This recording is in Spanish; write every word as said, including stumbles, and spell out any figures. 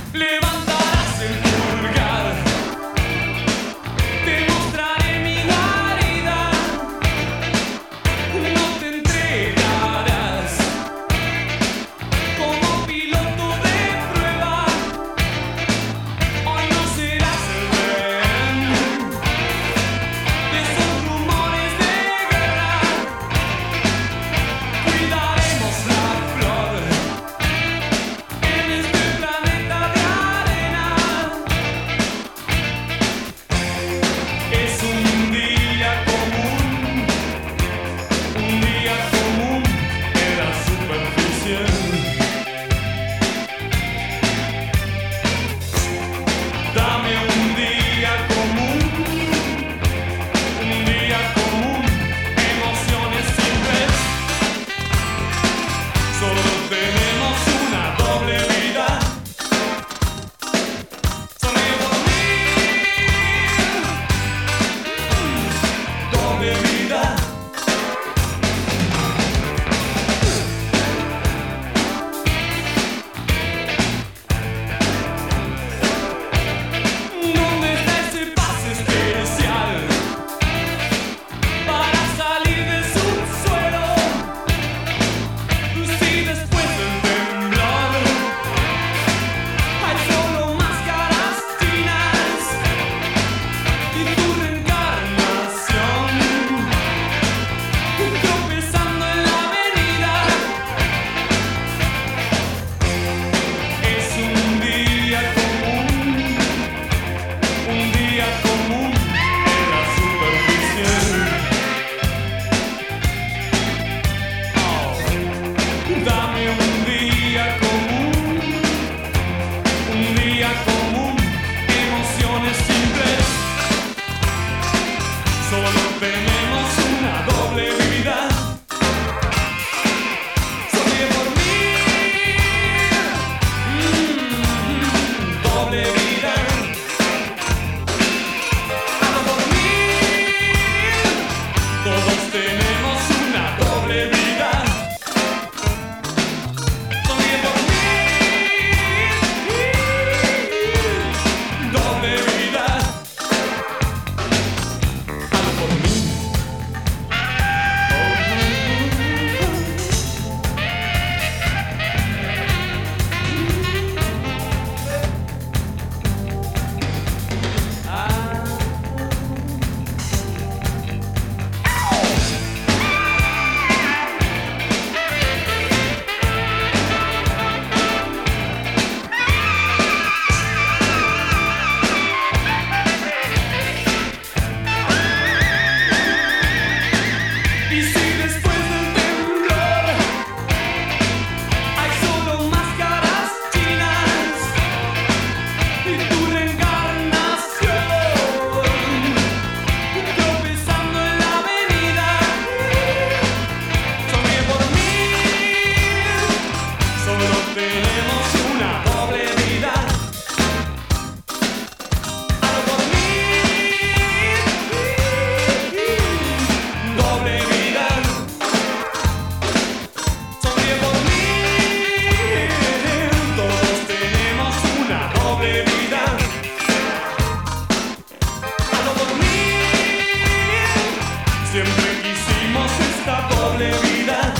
Levantarás el pulgar, te mostraré mi guarida, no te entregarás como piloto de prueba, hoy no serás el rehén de esos rumores de guerra, cuidaremos la flor en este planeta de arena. Es un día común, un día común en la superficie. Dame un día común, un día común, emociones simples. Solo tenemos una doble vida. Sonríe por mí, doble vida. ¿Dónde está ese pase especial para salir del subsuelo? Si después del temblor hay solo máscaras chinas y tu reencarnación tropezando en la avenida. Es un día común, un día común en la superficie. Oh, dame un día común, un día común, emociones simples. Solo tenemos una doble vida. Sonríe por mí, mm, doble vida. Habla por mí, todos tenemos una doble vida. Sonríe por mí, doble vida. Habla por mí. Y si después del temblor hay solo máscaras chinas y tu reencarnación tropezando en la avenida, sonríe por mí, solo tenemos una doble vida. Habla por mí, doble vida. Sonríe por mí, todos tenemos una doble vida. Habla por mí, siempre quisimos esta doble vida.